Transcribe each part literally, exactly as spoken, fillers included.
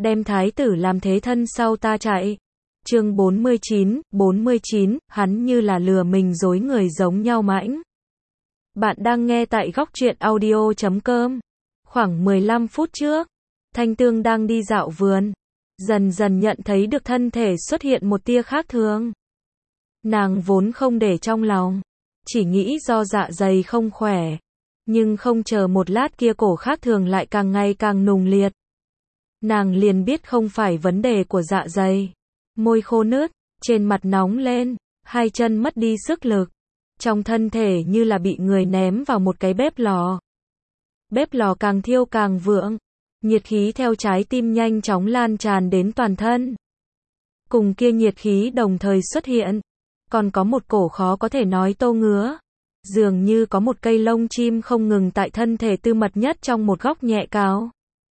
đem thái tử làm thế thân sau ta chạy. Chương bốn mươi chín, bốn mươi chín, hắn như là lừa mình dối người giống nhau mãnh. Bạn đang nghe tại góc truyện audio chấm com. Khoảng mười lăm phút trước, Thanh Tương đang đi dạo vườn, dần dần nhận thấy được thân thể xuất hiện một tia khác thường. Nàng vốn không để trong lòng, chỉ nghĩ do dạ dày không khỏe, nhưng không chờ một lát kia cổ khác thường lại càng ngày càng nùng liệt. Nàng liền biết không phải vấn đề của dạ dày. Môi khô nứt, trên mặt nóng lên, hai chân mất đi sức lực, trong thân thể như là bị người ném vào một cái bếp lò. Bếp lò càng thiêu càng vượng, nhiệt khí theo trái tim nhanh chóng lan tràn đến toàn thân. Cùng kia nhiệt khí đồng thời xuất hiện, còn có một cổ khó có thể nói tô ngứa, dường như có một cây lông chim không ngừng tại thân thể tư mật nhất trong một góc nhẹ cào.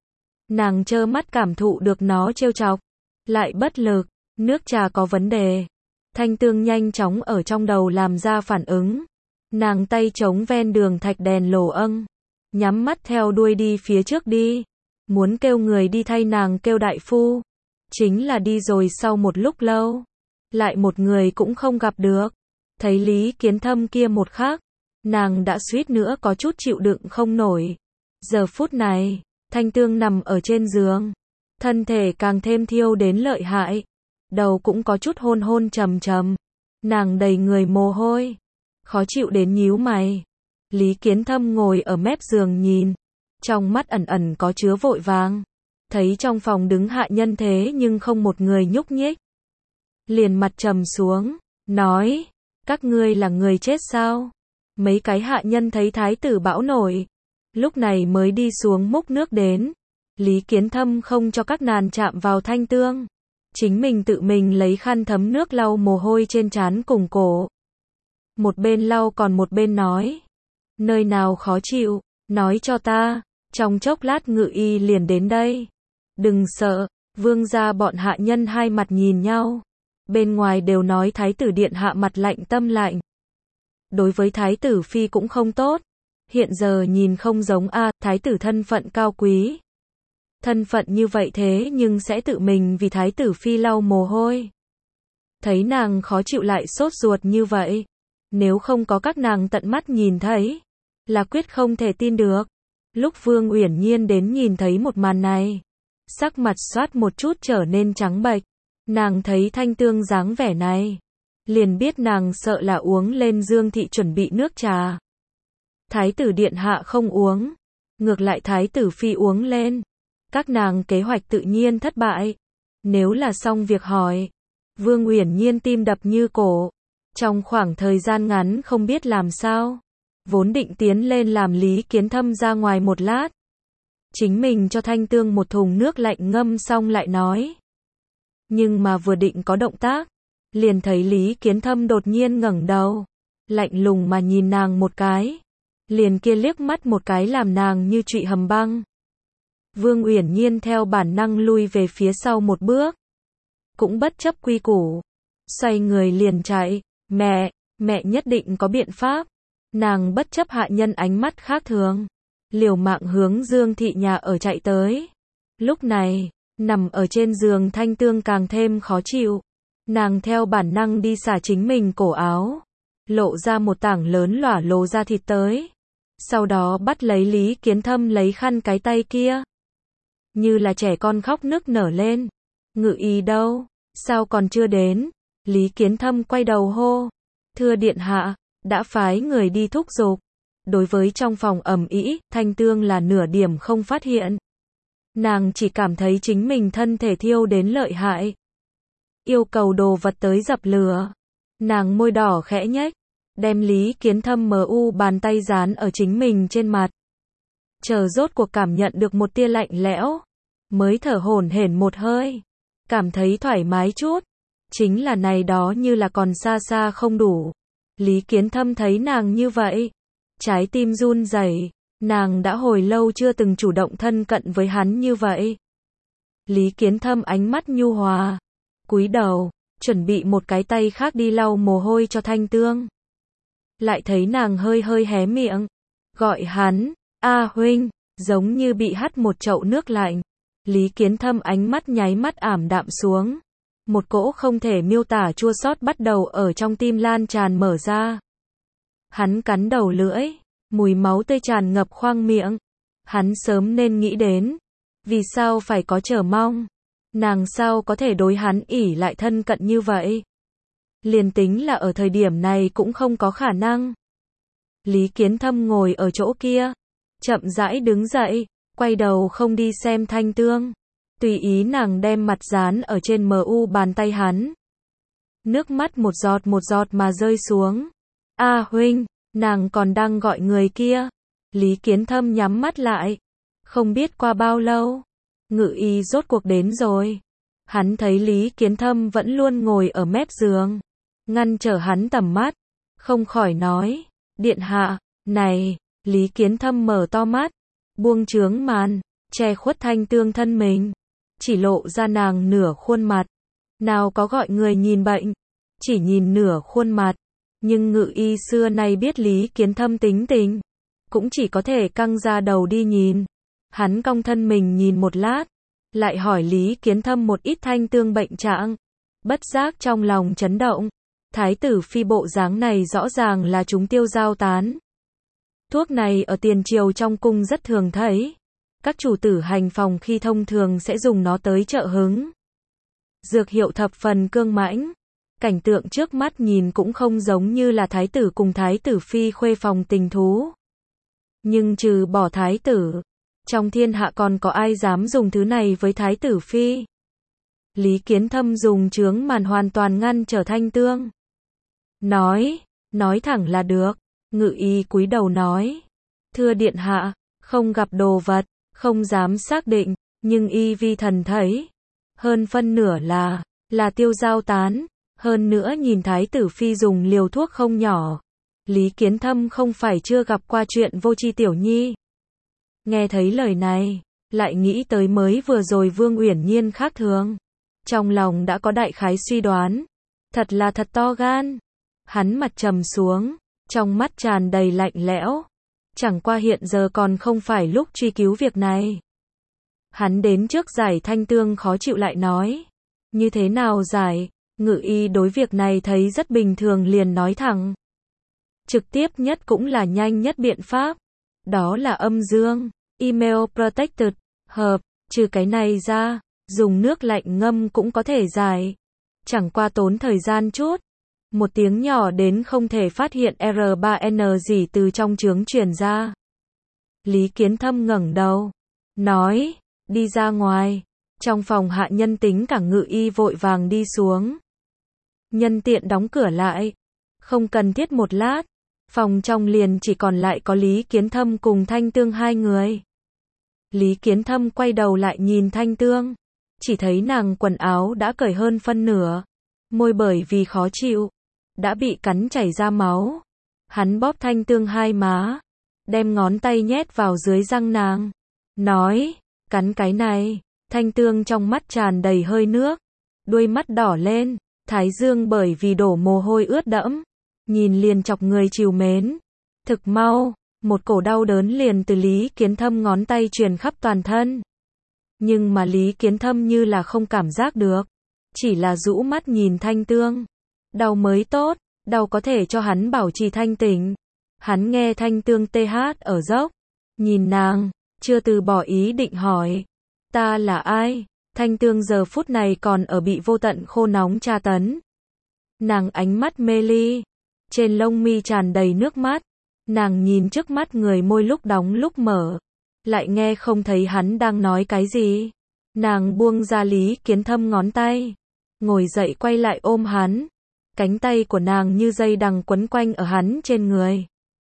Nàng trơ mắt cảm thụ được nó trêu chọc, lại bất lực. Nước trà có vấn đề. Thanh Tương nhanh chóng ở trong đầu làm ra phản ứng. Nàng tay chống ven đường thạch đèn lồ âng, nhắm mắt theo đuôi đi phía trước đi. Muốn kêu người đi thay nàng kêu đại phu. Chính là đi rồi sau một lúc lâu, lại một người cũng không gặp được. Thấy Lý Kiến Thâm kia một khắc, nàng đã suýt nữa có chút chịu đựng không nổi. Giờ phút này, Thanh Tương nằm ở trên giường, thân thể càng thêm thiêu đến lợi hại. Đầu cũng có chút hôn hôn trầm trầm. Nàng đầy người mồ hôi, khó chịu đến nhíu mày. Lý Kiến Thâm ngồi ở mép giường nhìn, trong mắt ẩn ẩn có chứa vội vàng. Thấy trong phòng đứng hạ nhân thế nhưng không một người nhúc nhích, liền mặt trầm xuống, nói, các ngươi là người chết sao? Mấy cái hạ nhân thấy thái tử bão nổi, lúc này mới đi xuống múc nước đến. Lý Kiến Thâm không cho các nàng chạm vào Thanh Tương, chính mình tự mình lấy khăn thấm nước lau mồ hôi trên trán cùng cổ. Một bên lau còn một bên nói, nơi nào khó chịu, nói cho ta, trong chốc lát ngự y liền đến đây. Đừng sợ. Vương gia bọn hạ nhân hai mặt nhìn nhau, bên ngoài đều nói thái tử điện hạ mặt lạnh tâm lạnh. Đối với thái tử phi cũng không tốt, hiện giờ nhìn không giống a, thái tử thân phận cao quý. Thân phận như vậy thế nhưng sẽ tự mình vì thái tử phi lau mồ hôi. Thấy nàng khó chịu lại sốt ruột như vậy, nếu không có các nàng tận mắt nhìn thấy, là quyết không thể tin được. Lúc Vương Uyển Nhiên đến nhìn thấy một màn này, sắc mặt xoát một chút trở nên trắng bệch. Nàng thấy Thanh Tương dáng vẻ này, liền biết nàng sợ là uống lên Dương thị chuẩn bị nước trà. Thái tử điện hạ không uống, ngược lại thái tử phi uống lên. Các nàng kế hoạch tự nhiên thất bại. Nếu là xong việc hỏi, Vương Uyển Nhiên tim đập như cổ. Trong khoảng thời gian ngắn không biết làm sao, vốn định tiến lên làm Lý Kiến Thâm ra ngoài một lát, chính mình cho Thanh Tương một thùng nước lạnh ngâm xong lại nói. Nhưng mà vừa định có động tác, liền thấy Lý Kiến Thâm đột nhiên ngẩng đầu, lạnh lùng mà nhìn nàng một cái, liền kia liếc mắt một cái làm nàng như trụy hầm băng. Vương Uyển Nhiên theo bản năng lui về phía sau một bước, cũng bất chấp quy củ, xoay người liền chạy. Mẹ, mẹ nhất định có biện pháp. Nàng bất chấp hạ nhân ánh mắt khác thường, liều mạng hướng Dương thị nhà ở chạy tới. Lúc này, nằm ở trên giường Thanh Tương càng thêm khó chịu. Nàng theo bản năng đi xả chính mình cổ áo, lộ ra một tảng lớn lỏa lồ da thịt tới. Sau đó bắt lấy Lý Kiến Thâm lấy khăn cái tay kia, như là trẻ con khóc nức nở lên. Ngự y đâu? Sao còn chưa đến? Lý Kiến Thâm quay đầu hô, thưa điện hạ, đã phái người đi thúc giục. Đối với trong phòng ầm ĩ, Thanh Tương là nửa điểm không phát hiện. Nàng chỉ cảm thấy chính mình thân thể thiêu đến lợi hại, yêu cầu đồ vật tới dập lửa. Nàng môi đỏ khẽ nhếch, đem Lý Kiến Thâm mờ u bàn tay dán ở chính mình trên mặt. Chờ rốt cuộc cảm nhận được một tia lạnh lẽo, mới thở hổn hển một hơi, cảm thấy thoải mái chút. Chính là này đó như là còn xa xa không đủ. Lý Kiến Thâm thấy nàng như vậy, trái tim run rẩy. Nàng đã hồi lâu chưa từng chủ động thân cận với hắn như vậy. Lý Kiến Thâm ánh mắt nhu hòa, cúi đầu, chuẩn bị một cái tay khác đi lau mồ hôi cho Thanh Tương. Lại thấy nàng hơi hơi hé miệng, gọi hắn, a huynh, giống như bị hắt một chậu nước lạnh. Lý Kiến Thâm ánh mắt nháy mắt ảm đạm xuống. Một cỗ không thể miêu tả chua xót bắt đầu ở trong tim lan tràn mở ra. Hắn cắn đầu lưỡi, mùi máu tươi tràn ngập khoang miệng. Hắn sớm nên nghĩ đến. Vì sao phải có chờ mong? Nàng sao có thể đối hắn ỷ lại thân cận như vậy? Liền tính là ở thời điểm này cũng không có khả năng. Lý Kiến Thâm ngồi ở chỗ kia, chậm rãi đứng dậy, quay đầu không đi xem Thanh Tương. Tùy ý nàng đem mặt dán ở trên mờ u bàn tay hắn. Nước mắt một giọt một giọt mà rơi xuống. A huynh, nàng còn đang gọi người kia. Lý Kiến Thâm nhắm mắt lại. Không biết qua bao lâu, Ngự Y rốt cuộc đến rồi. Hắn thấy Lý Kiến Thâm vẫn luôn ngồi ở mép giường, ngăn trở hắn tầm mắt, không khỏi nói, điện hạ, này, Lý Kiến Thâm mở to mắt, buông chướng màn, che khuất Thanh Tương thân mình, chỉ lộ ra nàng nửa khuôn mặt. Nào có gọi người nhìn bệnh, chỉ nhìn nửa khuôn mặt, nhưng Ngự Y xưa nay biết Lý Kiến Thâm tính tình, cũng chỉ có thể căng ra đầu đi nhìn. Hắn cong thân mình nhìn một lát, lại hỏi Lý Kiến Thâm một ít Thanh Tương bệnh trạng. Bất giác trong lòng chấn động, thái tử phi bộ dáng này rõ ràng là chúng tiêu giao tán. Thuốc này ở tiền triều trong cung rất thường thấy. Các chủ tử hành phòng khi thông thường sẽ dùng nó tới trợ hứng. Dược hiệu thập phần cương mãnh. Cảnh tượng trước mắt nhìn cũng không giống như là thái tử cùng thái tử phi khuê phòng tình thú. Nhưng trừ bỏ thái tử, trong thiên hạ còn có ai dám dùng thứ này với thái tử phi? Lý Kiến Thâm dùng chướng màn hoàn toàn ngăn trở Thanh Tương. Nói, nói thẳng là được. Ngự Y cúi đầu nói. Thưa điện hạ, không gặp đồ vật, không dám xác định, nhưng y vi thần thấy. Hơn phân nửa là, là tiêu giao tán. Hơn nữa nhìn thái tử phi dùng liều thuốc không nhỏ. Lý Kiến Thâm không phải chưa gặp qua chuyện vô tri tiểu nhi. Nghe thấy lời này, lại nghĩ tới mới vừa rồi Vương Uyển Nhiên khác thường. Trong lòng đã có đại khái suy đoán. Thật là thật to gan. Hắn mặt trầm xuống, trong mắt tràn đầy lạnh lẽo. Chẳng qua hiện giờ còn không phải lúc truy cứu việc này. Hắn đến trước giải Thanh Tương khó chịu lại nói. Như thế nào giải? Ngự Y đối việc này thấy rất bình thường liền nói thẳng. Trực tiếp nhất cũng là nhanh nhất biện pháp. Đó là âm dương, email protected, hợp, trừ cái này ra, dùng nước lạnh ngâm cũng có thể giải. Chẳng qua tốn thời gian chút. Một tiếng nhỏ đến không thể phát hiện R ba N gì từ trong chướng truyền ra. Lý Kiến Thâm ngẩng đầu, nói, đi ra ngoài. Trong phòng hạ nhân tính cả Ngự Y vội vàng đi xuống. Nhân tiện đóng cửa lại. Không cần thiết một lát, phòng trong liền chỉ còn lại có Lý Kiến Thâm cùng Thanh Tương hai người. Lý Kiến Thâm quay đầu lại nhìn Thanh Tương, chỉ thấy nàng quần áo đã cởi hơn phân nửa, môi bởi vì khó chịu, đã bị cắn chảy ra máu. Hắn bóp Thanh Tương hai má, đem ngón tay nhét vào dưới răng nàng, nói, cắn cái này. Thanh Tương trong mắt tràn đầy hơi nước, đuôi mắt đỏ lên, thái dương bởi vì đổ mồ hôi ướt đẫm, nhìn liền chọc người trìu mến. Thực mau, một cổ đau đớn liền từ Lý Kiến Thâm ngón tay truyền khắp toàn thân. Nhưng mà Lý Kiến Thâm như là không cảm giác được, chỉ là rũ mắt nhìn Thanh Tương. Đau mới tốt, đau có thể cho hắn bảo trì thanh tỉnh. Hắn nghe Thanh Tương tê hát ở dốc, nhìn nàng, chưa từ bỏ ý định hỏi, ta là ai? Thanh Tương giờ phút này còn ở bị vô tận khô nóng tra tấn. Nàng ánh mắt mê ly, trên lông mi tràn đầy nước mắt. Nàng nhìn trước mắt người, môi lúc đóng lúc mở, lại nghe không thấy hắn đang nói cái gì. Nàng buông ra Lý Kiến Thâm ngón tay, ngồi dậy quay lại ôm hắn. Cánh tay của nàng như dây đằng quấn quanh ở hắn trên người.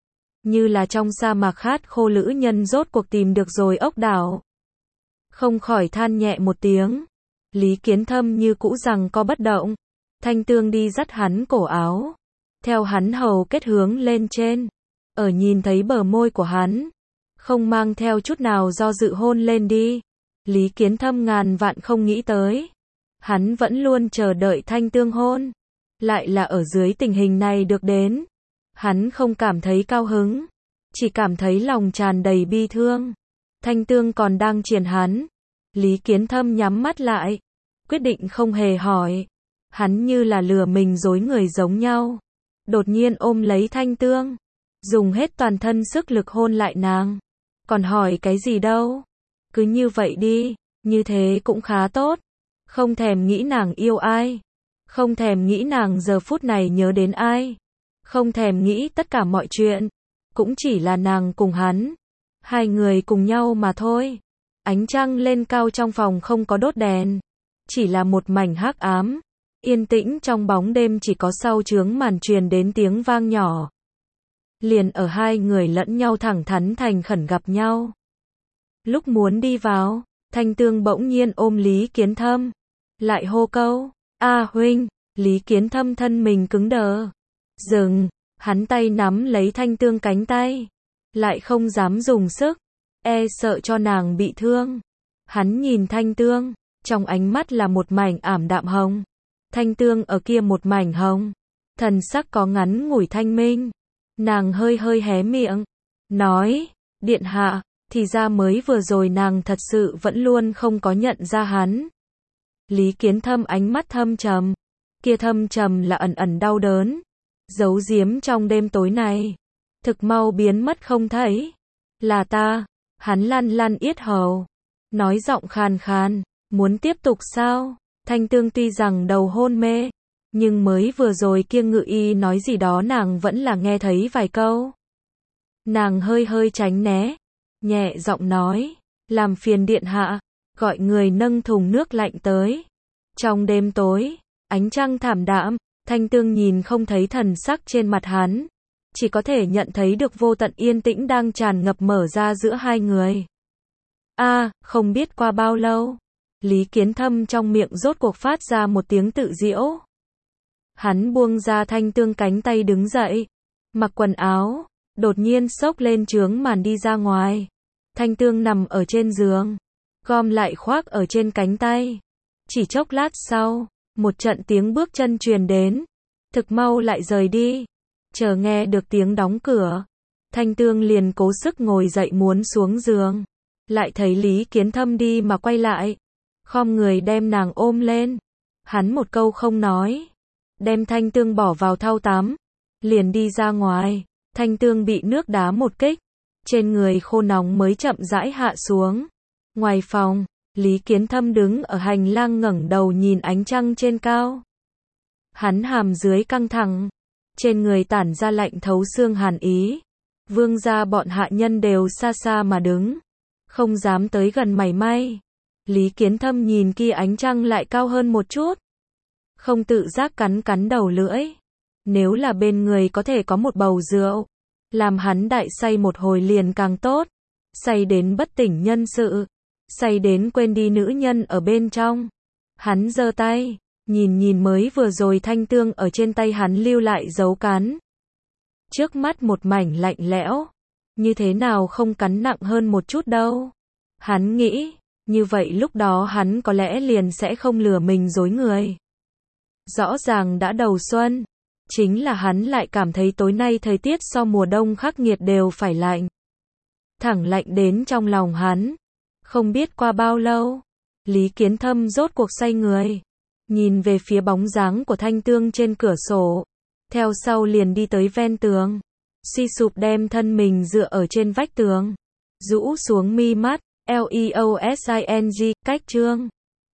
Như là trong sa mạc khát khô lữ nhân rốt cuộc tìm được rồi ốc đảo. Không khỏi than nhẹ một tiếng. Lý Kiến Thâm như cũ rằng có bất động. Thanh Tương đi dắt hắn cổ áo, theo hắn hầu kết hướng lên trên. Ở nhìn thấy bờ môi của hắn, không mang theo chút nào do dự hôn lên đi. Lý Kiến Thâm ngàn vạn không nghĩ tới, hắn vẫn luôn chờ đợi Thanh Tương hôn, lại là ở dưới tình hình này được đến. Hắn không cảm thấy cao hứng, chỉ cảm thấy lòng tràn đầy bi thương. Thanh Tương còn đang triền hắn, Lý Kiến Thâm nhắm mắt lại, quyết định không hề hỏi. Hắn như là lừa mình dối người giống nhau. Đột nhiên ôm lấy Thanh Tương, dùng hết toàn thân sức lực hôn lại nàng. Còn hỏi cái gì đâu? Cứ như vậy đi, như thế cũng khá tốt. Không thèm nghĩ nàng yêu ai. Không thèm nghĩ nàng giờ phút này nhớ đến ai. Không thèm nghĩ tất cả mọi chuyện. Cũng chỉ là nàng cùng hắn. Hai người cùng nhau mà thôi. Ánh trăng lên cao trong phòng không có đốt đèn. Chỉ là một mảnh hắc ám. Yên tĩnh trong bóng đêm chỉ có sau chướng màn truyền đến tiếng vang nhỏ. Liền ở hai người lẫn nhau thẳng thắn thành khẩn gặp nhau. Lúc muốn đi vào, Thanh Tương bỗng nhiên ôm Lý Kiến Thâm. Lại hô câu, a huynh, Lý Kiến Thâm thân mình cứng đờ. Dừng, hắn tay nắm lấy Thanh Tương cánh tay. Lại không dám dùng sức, e sợ cho nàng bị thương. Hắn nhìn Thanh Tương, trong ánh mắt là một mảnh ảm đạm hồng. Thanh Tương ở kia một mảnh hồng. Thần sắc có ngắn ngủi thanh minh. Nàng hơi hơi hé miệng. Nói, điện hạ, thì ra mới vừa rồi nàng thật sự vẫn luôn không có nhận ra hắn. Lý Kiến Thâm ánh mắt thâm trầm. Kia thâm trầm là ẩn ẩn đau đớn. Giấu giếm trong đêm tối này. Thực mau biến mất không thấy. Là ta. Hắn lăn lăn yết hầu. Nói giọng khàn khàn. Muốn tiếp tục sao? Thanh Tương tuy rằng đầu hôn mê. Nhưng mới vừa rồi kia ngự y nói gì đó nàng vẫn là nghe thấy vài câu. Nàng hơi hơi tránh né. Nhẹ giọng nói. Làm phiền điện hạ. Gọi người nâng thùng nước lạnh tới. Trong đêm tối. Ánh trăng thảm đạm. Thanh Tương nhìn không thấy thần sắc trên mặt hắn. Chỉ có thể nhận thấy được vô tận yên tĩnh đang tràn ngập mở ra giữa hai người. A, à, không biết qua bao lâu. Lý Kiến Thâm trong miệng rốt cuộc phát ra một tiếng tự giễu. Hắn buông ra Thanh Tương cánh tay đứng dậy. Mặc quần áo. Đột nhiên xốc lên chướng màn đi ra ngoài. Thanh Tương nằm ở trên giường. Gom lại khoác ở trên cánh tay. Chỉ chốc lát sau. Một trận tiếng bước chân truyền đến. Thực mau lại rời đi. Chờ nghe được tiếng đóng cửa. Thanh Tương liền cố sức ngồi dậy muốn xuống giường. Lại thấy Lý Kiến Thâm đi mà quay lại. Khom người đem nàng ôm lên. Hắn một câu không nói. Đem Thanh Tương bỏ vào thau tắm. Liền đi ra ngoài. Thanh Tương bị nước đá một kích. Trên người khô nóng mới chậm rãi hạ xuống. Ngoài phòng, Lý Kiến Thâm đứng ở hành lang ngẩng đầu nhìn ánh trăng trên cao. Hắn hàm dưới căng thẳng. Trên người tản ra lạnh thấu xương hàn ý. Vương gia bọn hạ nhân đều xa xa mà đứng. Không dám tới gần mảy may. Lý Kiến Thâm nhìn kia ánh trăng lại cao hơn một chút. Không tự giác cắn cắn đầu lưỡi. Nếu là bên người có thể có một bầu rượu. Làm hắn đại say một hồi liền càng tốt. Say đến bất tỉnh nhân sự. Say đến quên đi nữ nhân ở bên trong. Hắn giơ tay. Nhìn nhìn mới vừa rồi Thanh Tương ở trên tay hắn lưu lại dấu cắn. Trước mắt một mảnh lạnh lẽo. Như thế nào không cắn nặng hơn một chút đâu. Hắn nghĩ. Như vậy lúc đó hắn có lẽ liền sẽ không lừa mình dối người. Rõ ràng đã đầu xuân. Chính là hắn lại cảm thấy tối nay thời tiết so mùa đông khắc nghiệt đều phải lạnh. Thẳng lạnh đến trong lòng hắn. Không biết qua bao lâu. Lý Kiến Thâm rốt cuộc say người. Nhìn về phía bóng dáng của Thanh Tương trên cửa sổ. Theo sau liền đi tới ven tường. Suy sụp đem thân mình dựa ở trên vách tường. Rũ xuống mi mắt. L E O S I N G, cách chương.